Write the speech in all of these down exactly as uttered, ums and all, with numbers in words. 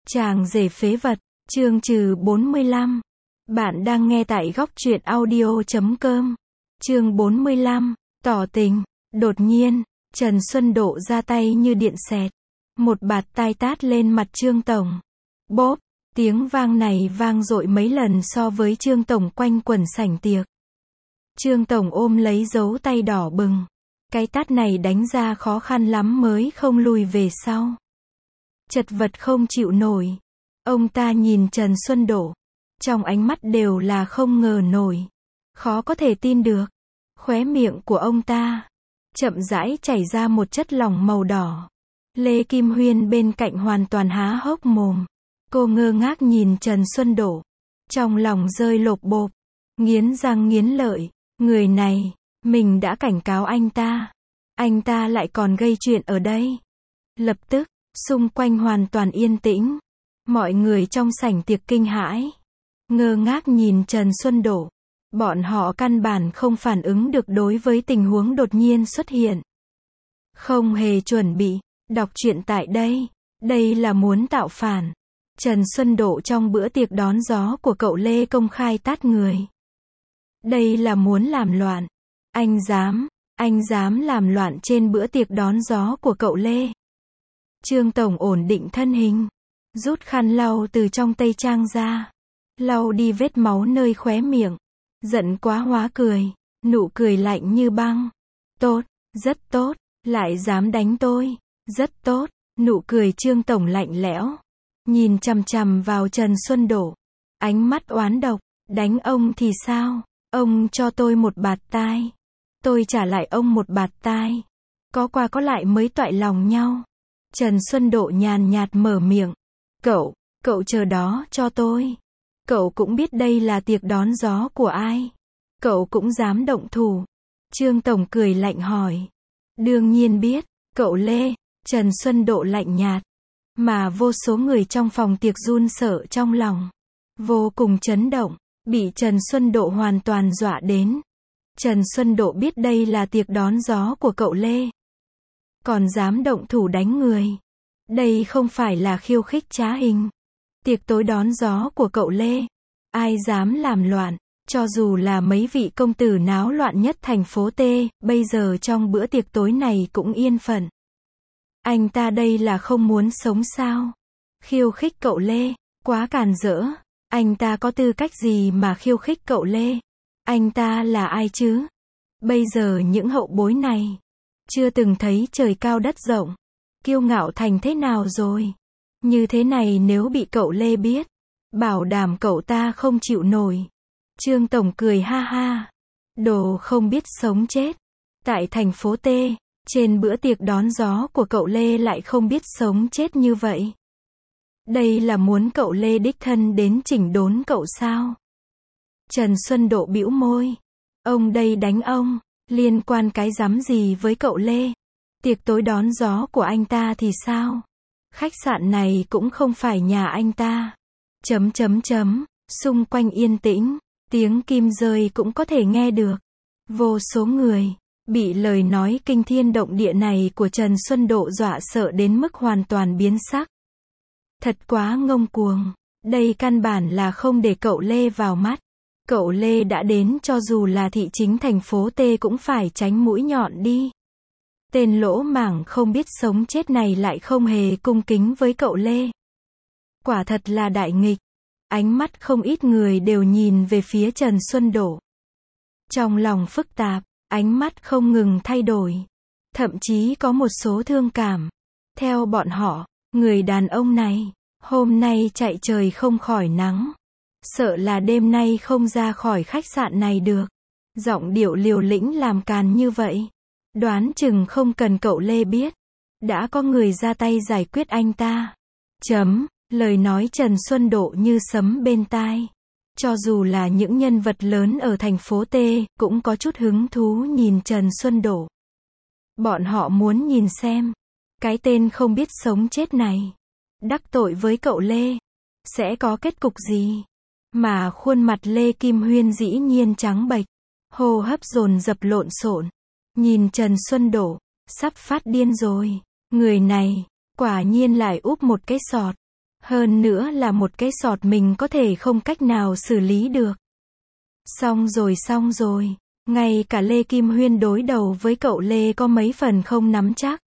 Chàng rể phế vật, chương trừ bốn mươi lăm. Bạn đang nghe tại góc truyện audio chấm com. Chương bốn mươi lăm, tỏ tình. Đột nhiên, Trần Xuân Độ ra tay như điện xẹt. Một bạt tai tát lên mặt Trương Tổng. Bốp, tiếng vang này vang dội mấy lần so với Trương Tổng quanh quẩn sảnh tiệc. Trương Tổng ôm lấy dấu tay đỏ bừng. Cái tát này đánh ra khó khăn lắm mới không lùi về sau. Chật vật không chịu nổi. Ông ta nhìn Trần Xuân Độ. Trong ánh mắt đều là không ngờ nổi. Khó có thể tin được. Khóe miệng của ông ta chậm rãi chảy ra một chất lỏng màu đỏ. Lê Kim Huyên bên cạnh hoàn toàn há hốc mồm. Cô ngơ ngác nhìn Trần Xuân Độ. Trong lòng rơi lộp bộp. Nghiến răng nghiến lợi. Người này, mình đã cảnh cáo anh ta. Anh ta lại còn gây chuyện ở đây. Lập tức, xung quanh hoàn toàn yên tĩnh. Mọi người trong sảnh tiệc kinh hãi. Ngơ ngác nhìn Trần Xuân Độ. Bọn họ căn bản không phản ứng được đối với tình huống đột nhiên xuất hiện. Không hề chuẩn bị. Đọc truyện tại đây. Đây là muốn tạo phản. Trần Xuân Độ trong bữa tiệc đón gió của cậu Lê công khai tát người. Đây là muốn làm loạn. Anh dám, anh dám làm loạn trên bữa tiệc đón gió của cậu Lê. Trương Tổng ổn định thân hình. Rút khăn lau từ trong tây trang ra. Lau đi vết máu nơi khóe miệng. Giận quá hóa cười. Nụ cười lạnh như băng. Tốt, rất tốt. Lại dám đánh tôi. Rất tốt. Nụ cười Trương Tổng lạnh lẽo. Nhìn chằm chằm vào Trần Xuân Độ. Ánh mắt oán độc. Đánh ông thì sao? Ông cho tôi một bạt tai. Tôi trả lại ông một bạt tai. Có qua có lại mới toại lòng nhau. Trần Xuân Độ nhàn nhạt mở miệng. Cậu, cậu chờ đó cho tôi. Cậu cũng biết đây là tiệc đón gió của ai. Cậu cũng dám động thủ. Trương Tổng cười lạnh hỏi. Đương nhiên biết, cậu Lê. Trần Xuân Độ lạnh nhạt. Mà vô số người trong phòng tiệc run sợ trong lòng. Vô cùng chấn động. Bị Trần Xuân Độ hoàn toàn dọa đến. Trần Xuân Độ biết đây là tiệc đón gió của cậu Lê. Còn dám động thủ đánh người. Đây không phải là khiêu khích trá hình. Tiệc tối đón gió của cậu Lê. Ai dám làm loạn. Cho dù là mấy vị công tử náo loạn nhất thành phố T, bây giờ trong bữa tiệc tối này cũng yên phận. Anh ta đây là không muốn sống sao? Khiêu khích cậu Lê. Quá càn rỡ. Anh ta có tư cách gì mà khiêu khích cậu Lê? Anh ta là ai chứ? Bây giờ những hậu bối này chưa từng thấy trời cao đất rộng. Kiêu ngạo thành thế nào rồi? Như thế này nếu bị cậu Lê biết, bảo đảm cậu ta không chịu nổi. Trương Tổng cười ha ha. Đồ không biết sống chết. Tại thành phố T, trên bữa tiệc đón gió của cậu Lê lại không biết sống chết như vậy. Đây là muốn cậu Lê đích thân đến chỉnh đốn cậu sao? Trần Xuân Độ bĩu môi. Ông đây đánh ông. Liên quan cái rắm gì với cậu Lê? Tiệc tối đón gió của anh ta thì sao? Khách sạn này cũng không phải nhà anh ta. Chấm chấm chấm. Xung quanh yên tĩnh. Tiếng kim rơi cũng có thể nghe được. Vô số người bị lời nói kinh thiên động địa này của Trần Xuân Độ dọa sợ đến mức hoàn toàn biến sắc. Thật quá ngông cuồng. Đây căn bản là không để cậu Lê vào mắt. Cậu Lê đã đến cho dù là thị chính thành phố T cũng phải tránh mũi nhọn đi. Tên lỗ mảng không biết sống chết này lại không hề cung kính với cậu Lê. Quả thật là đại nghịch. Ánh mắt không ít người đều nhìn về phía Trần Xuân Độ. Trong lòng phức tạp, ánh mắt không ngừng thay đổi. Thậm chí có một số thương cảm. Theo bọn họ, người đàn ông này, hôm nay chạy trời không khỏi nắng. Sợ là đêm nay không ra khỏi khách sạn này được. Giọng điệu liều lĩnh làm càn như vậy. Đoán chừng không cần cậu Lê biết. Đã có người ra tay giải quyết anh ta. Chấm, lời nói Trần Xuân Độ như sấm bên tai. Cho dù là những nhân vật lớn ở thành phố T, cũng có chút hứng thú nhìn Trần Xuân Độ. Bọn họ muốn nhìn xem. Cái tên không biết sống chết này. Đắc tội với cậu Lê. Sẽ có kết cục gì? Mà khuôn mặt Lê Kim Huyên dĩ nhiên trắng bệch. Hô hấp dồn dập lộn xộn. Nhìn Trần Xuân Độ. Sắp phát điên rồi. Người này, quả nhiên lại úp một cái sọt. Hơn nữa là một cái sọt mình có thể không cách nào xử lý được. Xong rồi xong rồi. Ngay cả Lê Kim Huyên đối đầu với cậu Lê có mấy phần không nắm chắc.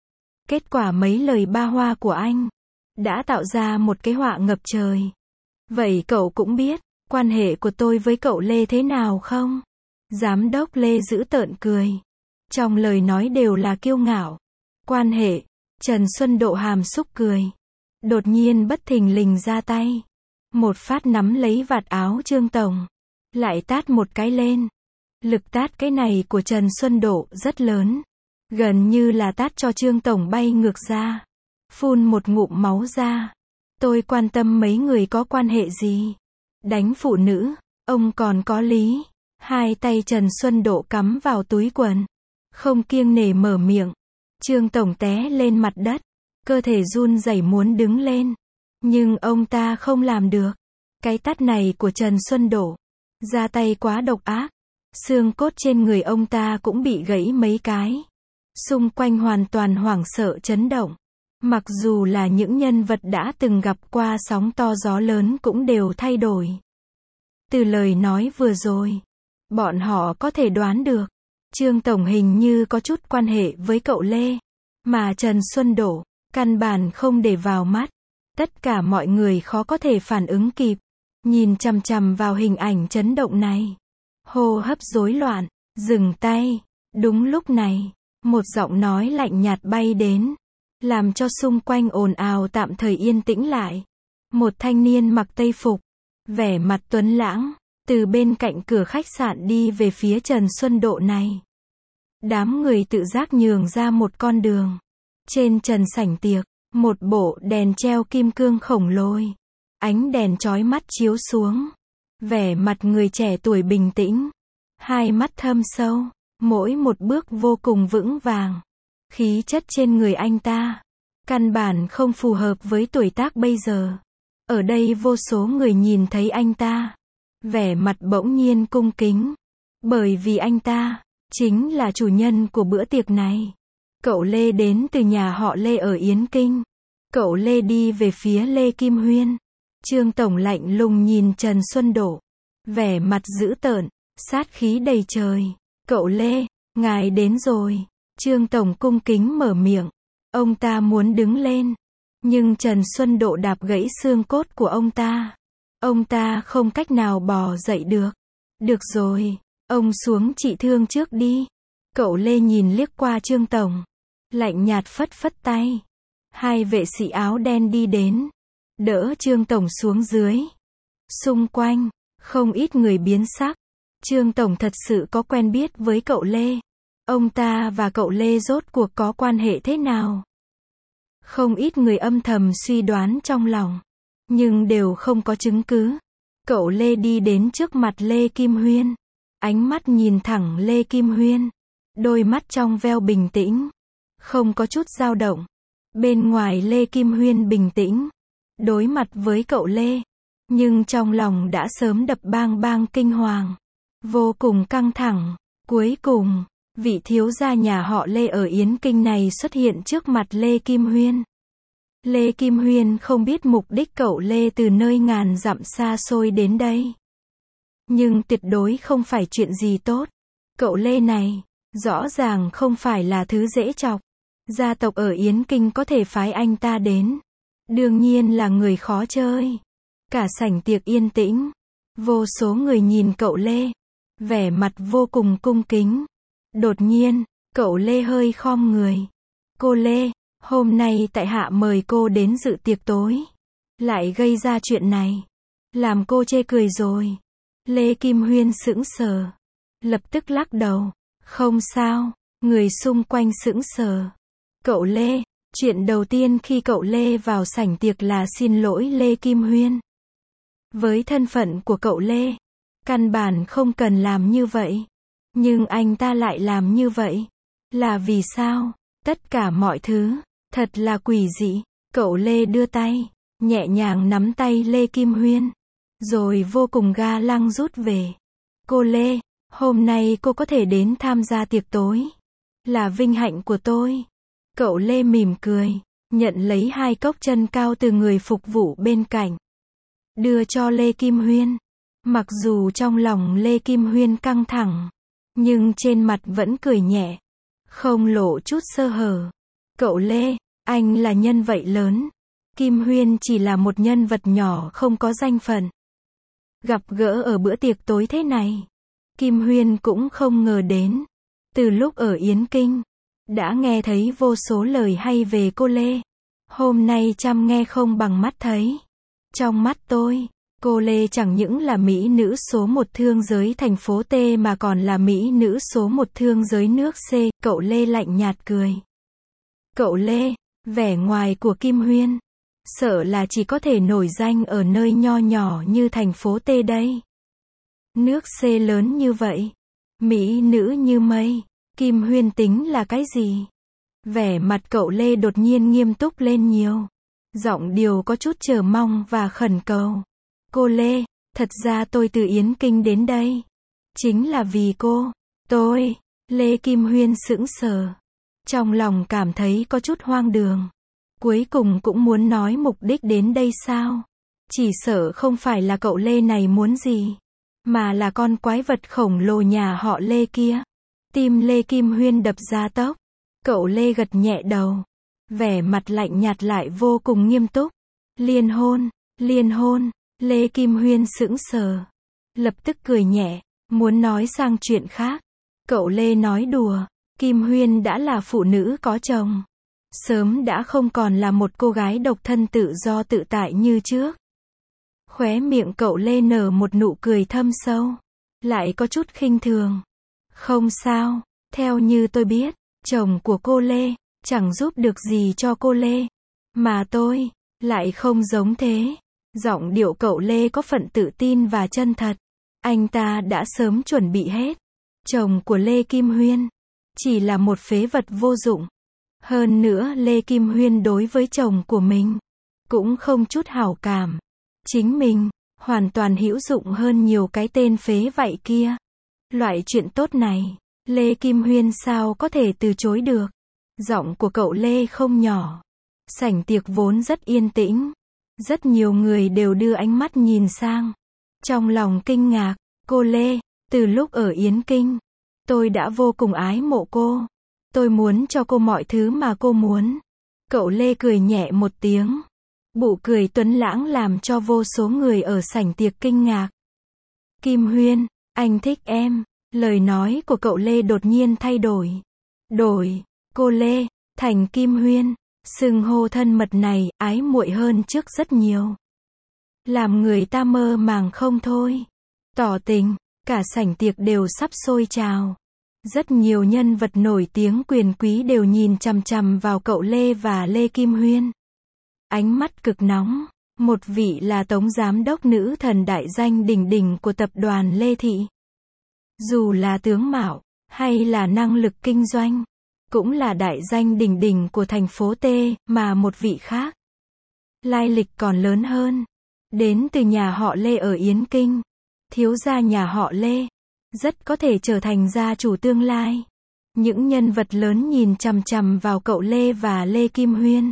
Kết quả mấy lời ba hoa của anh đã tạo ra một cái họa ngập trời. Vậy cậu cũng biết quan hệ của tôi với cậu Lê thế nào không? Giám đốc Lê giễu tợn cười. Trong lời nói đều là kiêu ngạo. Quan hệ. Trần Xuân Độ hàm xúc cười. Đột nhiên bất thình lình ra tay. Một phát nắm lấy vạt áo Trương Tổng. Lại tát một cái lên. Lực tát cái này của Trần Xuân Độ rất lớn. Gần như là tát cho Trương Tổng bay ngược ra. Phun một ngụm máu ra. Tôi quan tâm mấy người có quan hệ gì. Đánh phụ nữ, ông còn có lý. Hai tay Trần Xuân Độ cắm vào túi quần. Không kiêng nể mở miệng. Trương Tổng té lên mặt đất. Cơ thể run rẩy muốn đứng lên. Nhưng ông ta không làm được. Cái tát này của Trần Xuân Độ. Ra tay quá độc ác. Xương cốt trên người ông ta cũng bị gãy mấy cái. Xung quanh hoàn toàn hoảng sợ chấn động. Mặc dù là những nhân vật đã từng gặp qua sóng to gió lớn cũng đều thay đổi. Từ lời nói vừa rồi, bọn họ có thể đoán được. Trương Tổng hình như có chút quan hệ với cậu Lê. Mà Trần Xuân Độ, căn bản không để vào mắt. Tất cả mọi người khó có thể phản ứng kịp. Nhìn chằm chằm vào hình ảnh chấn động này. Hô hấp rối loạn, dừng tay. Đúng lúc này, một giọng nói lạnh nhạt bay đến. Làm cho xung quanh ồn ào tạm thời yên tĩnh lại. Một thanh niên mặc tây phục. Vẻ mặt tuấn lãng. Từ bên cạnh cửa khách sạn đi về phía Trần Xuân Độ này. Đám người tự giác nhường ra một con đường. Trên trần sảnh tiệc, một bộ đèn treo kim cương khổng lồ. Ánh đèn chói mắt chiếu xuống. Vẻ mặt người trẻ tuổi bình tĩnh. Hai mắt thâm sâu. Mỗi một bước vô cùng vững vàng. Khí chất trên người anh ta. Căn bản không phù hợp với tuổi tác bây giờ. Ở đây vô số người nhìn thấy anh ta. Vẻ mặt bỗng nhiên cung kính. Bởi vì anh ta chính là chủ nhân của bữa tiệc này. Cậu Lê đến từ nhà họ Lê ở Yến Kinh. Cậu Lê đi về phía Lê Kim Huyên. Trương Tổng lạnh lùng nhìn Trần Xuân Độ. Vẻ mặt dữ tợn, sát khí đầy trời. Cậu Lê, ngài đến rồi. Trương Tổng cung kính mở miệng. Ông ta muốn đứng lên. Nhưng Trần Xuân Độ đạp gãy xương cốt của ông ta. Ông ta không cách nào bò dậy được. Được rồi, ông xuống trị thương trước đi. Cậu Lê nhìn liếc qua Trương Tổng. Lạnh nhạt phất phất tay. Hai vệ sĩ áo đen đi đến. Đỡ Trương Tổng xuống dưới. Xung quanh, không ít người biến sắc. Trương Tổng thật sự có quen biết với cậu Lê. Ông ta và cậu Lê rốt cuộc có quan hệ thế nào? Không ít người âm thầm suy đoán trong lòng. Nhưng đều không có chứng cứ. Cậu Lê đi đến trước mặt Lê Kim Huyên. Ánh mắt nhìn thẳng Lê Kim Huyên. Đôi mắt trong veo bình tĩnh. Không có chút dao động. Bên ngoài Lê Kim Huyên bình tĩnh. Đối mặt với cậu Lê. Nhưng trong lòng đã sớm đập bang bang kinh hoàng. Vô cùng căng thẳng. Cuối cùng, vị thiếu gia nhà họ Lê ở Yến Kinh này xuất hiện trước mặt Lê Kim Huyên. Lê Kim Huyên không biết mục đích cậu Lê từ nơi ngàn dặm xa xôi đến đây. Nhưng tuyệt đối không phải chuyện gì tốt. Cậu Lê này, rõ ràng không phải là thứ dễ chọc. Gia tộc ở Yến Kinh có thể phái anh ta đến. Đương nhiên là người khó chơi. Cả sảnh tiệc yên tĩnh. Vô số người nhìn cậu Lê. Vẻ mặt vô cùng cung kính. Đột nhiên, cậu Lê hơi khom người. Cô Lê, hôm nay tại hạ mời cô đến dự tiệc tối. Lại gây ra chuyện này. Làm cô chê cười rồi. Lê Kim Huyên sững sờ. Lập tức lắc đầu. Không sao. Người xung quanh sững sờ. Cậu Lê, chuyện đầu tiên khi cậu Lê vào sảnh tiệc là xin lỗi Lê Kim Huyên. Với thân phận của cậu Lê, căn bản không cần làm như vậy. Nhưng anh ta lại làm như vậy. Là vì sao? Tất cả mọi thứ, thật là quỷ dị. Cậu Lê đưa tay, nhẹ nhàng nắm tay Lê Kim Huyên. Rồi vô cùng ga lăng rút về. Cô Lê, hôm nay cô có thể đến tham gia tiệc tối. Là vinh hạnh của tôi. Cậu Lê mỉm cười. nhận lấy hai cốc chân cao từ người phục vụ bên cạnh, đưa cho Lê Kim Huyên. Mặc dù trong lòng Lê Kim Huyên căng thẳng, nhưng trên mặt vẫn cười nhẹ, không lộ chút sơ hở. Cậu Lê, anh là nhân vật lớn, Kim Huyên chỉ là một nhân vật nhỏ không có danh phận. Gặp gỡ ở bữa tiệc tối thế này, Kim Huyên cũng không ngờ đến. Từ lúc ở Yến Kinh, đã nghe thấy vô số lời hay về cô Lê. Hôm nay chăm nghe không bằng mắt thấy. Trong mắt tôi, cô Lê chẳng những là mỹ nữ số một thương giới thành phố T mà còn là mỹ nữ số một thương giới nước C. Cậu Lê lạnh nhạt cười. Cậu Lê, vẻ ngoài của Kim Huyên, sợ là chỉ có thể nổi danh ở nơi nho nhỏ như thành phố T đây. Nước C lớn như vậy, mỹ nữ như mây, Kim Huyên tính là cái gì? Vẻ mặt cậu Lê đột nhiên nghiêm túc lên nhiều. Giọng điệu có chút chờ mong và khẩn cầu. Cô Lê, thật ra tôi từ Yến Kinh đến đây. Chính là vì cô. Tôi, Lê Kim Huyên sững sờ. Trong lòng cảm thấy có chút hoang đường. Cuối cùng cũng muốn nói mục đích đến đây sao? Chỉ sợ không phải là cậu Lê này muốn gì, mà là con quái vật khổng lồ nhà họ Lê kia. Tim Lê Kim Huyên đập ra tốc. Cậu Lê gật nhẹ đầu. Vẻ mặt lạnh nhạt lại vô cùng nghiêm túc. Liên hôn, liên hôn, Lê Kim Huyên sững sờ. Lập tức cười nhẹ, muốn nói sang chuyện khác. Cậu Lê nói đùa, Kim Huyên đã là phụ nữ có chồng. Sớm đã không còn là một cô gái độc thân tự do tự tại như trước. Khóe miệng cậu Lê nở một nụ cười thâm sâu. Lại có chút khinh thường. Không sao, theo như tôi biết, chồng của cô Lê chẳng giúp được gì cho cô Lê. Mà tôi, lại không giống thế. Giọng điệu cậu Lê có phần tự tin và chân thật. Anh ta đã sớm chuẩn bị hết. Chồng của Lê Kim Huyên chỉ là một phế vật vô dụng. Hơn nữa Lê Kim Huyên đối với chồng của mình cũng không chút hảo cảm. Chính mình hoàn toàn hữu dụng hơn nhiều cái tên phế vậy kia. Loại chuyện tốt này, Lê Kim Huyên sao có thể từ chối được. Giọng của cậu Lê không nhỏ. Sảnh tiệc vốn rất yên tĩnh. Rất nhiều người đều đưa ánh mắt nhìn sang. Trong lòng kinh ngạc, cô Lê, từ lúc ở Yến Kinh, tôi đã vô cùng ái mộ cô. Tôi muốn cho cô mọi thứ mà cô muốn. Cậu Lê cười nhẹ một tiếng. Bụ cười tuấn lãng làm cho vô số người ở sảnh tiệc kinh ngạc. Kim Huyên, anh thích em. Lời nói của cậu Lê đột nhiên thay đổi. Đổi, cô Lê, thành Kim Huyên. Xưng hô thân mật này, ái muội hơn trước rất nhiều. Làm người ta mơ màng không thôi. Tỏ tình, cả sảnh tiệc đều sắp sôi trào. Rất nhiều nhân vật nổi tiếng quyền quý đều nhìn chằm chằm vào cậu Lê và Lê Kim Huyên. Ánh mắt cực nóng. Một vị là tổng giám đốc nữ thần đại danh đỉnh đỉnh của tập đoàn Lê Thị. Dù là tướng mạo, hay là năng lực kinh doanh, cũng là đại danh đỉnh đỉnh của thành phố T, mà một vị khác. Lai lịch còn lớn hơn. Đến từ nhà họ Lê ở Yến Kinh. Thiếu gia nhà họ Lê. Rất có thể trở thành gia chủ tương lai. Những nhân vật lớn nhìn chằm chằm vào cậu Lê và Lê Kim Huyên.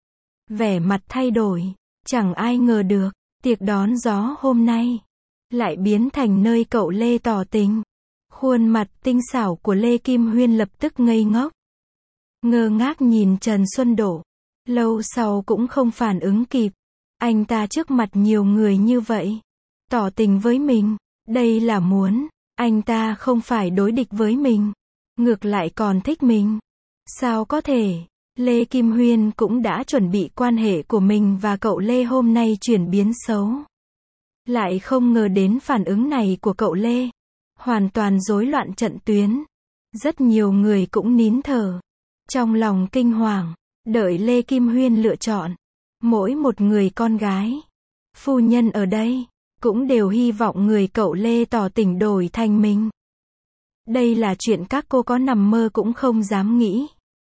Vẻ mặt thay đổi. Chẳng ai ngờ được, tiệc đón gió hôm nay lại biến thành nơi cậu Lê tỏ tình. Khuôn mặt tinh xảo của Lê Kim Huyên lập tức ngây ngốc. Ngơ ngác nhìn Trần Xuân Đỗ. Lâu sau cũng không phản ứng kịp. Anh ta trước mặt nhiều người như vậy. Tỏ tình với mình. Đây là muốn. Anh ta không phải đối địch với mình. Ngược lại còn thích mình. Sao có thể? Lê Kim Huyên cũng đã chuẩn bị quan hệ của mình và cậu Lê hôm nay chuyển biến xấu. Lại không ngờ đến phản ứng này của cậu Lê. Hoàn toàn rối loạn trận tuyến. Rất nhiều người cũng nín thở. Trong lòng kinh hoàng. Đợi Lê Kim Huyên lựa chọn. Mỗi một người con gái, phu nhân ở đây, cũng đều hy vọng người cậu Lê tỏ tình đổi thành mình. Đây là chuyện các cô có nằm mơ cũng không dám nghĩ.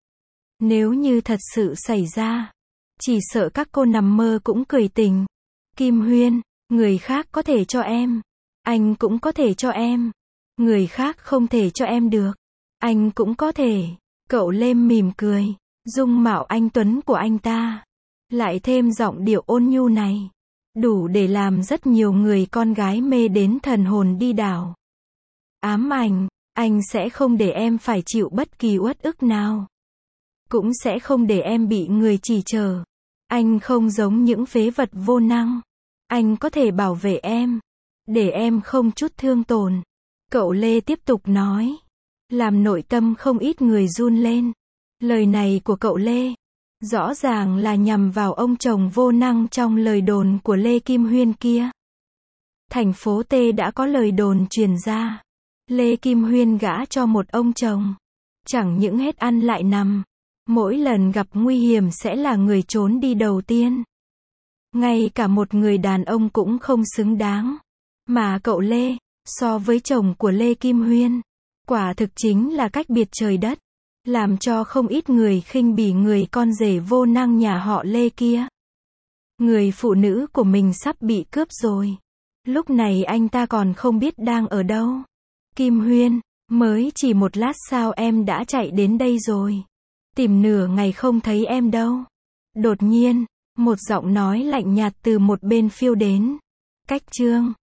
Nếu như thật sự xảy ra, chỉ sợ các cô nằm mơ cũng cười tình. Kim Huyên, người khác có thể cho em, anh cũng có thể cho em. Người khác không thể cho em được, anh cũng có thể. Cậu Lê mỉm cười. Dung mạo anh tuấn của anh ta, lại thêm giọng điệu ôn nhu này, đủ để làm rất nhiều người con gái mê đến thần hồn đi đảo. Ám ảnh, anh sẽ không để em phải chịu bất kỳ uất ức nào. Cũng sẽ không để em bị người chỉ trỏ. Anh không giống những phế vật vô năng. Anh có thể bảo vệ em, để em không chút thương tổn. Cậu Lê tiếp tục nói, làm nội tâm không ít người run lên. Lời này của cậu Lê, rõ ràng là nhằm vào ông chồng vô năng trong lời đồn của Lê Kim Huyên kia. Thành phố T đã có lời đồn truyền ra. Lê Kim Huyên gả cho một ông chồng. Chẳng những hết ăn lại nằm. Mỗi lần gặp nguy hiểm sẽ là người trốn đi đầu tiên. Ngay cả một người đàn ông cũng không xứng đáng. Mà cậu Lê, so với chồng của Lê Kim Huyên, quả thực chính là cách biệt trời đất. Làm cho không ít người khinh bỉ người con rể vô năng nhà họ Lê kia. Người phụ nữ của mình sắp bị cướp rồi. Lúc này anh ta còn không biết đang ở đâu. Kim Huyên, mới chỉ một lát sao em đã chạy đến đây rồi. Tìm nửa ngày không thấy em đâu. Đột nhiên, một giọng nói lạnh nhạt từ một bên phiêu đến. Cách chương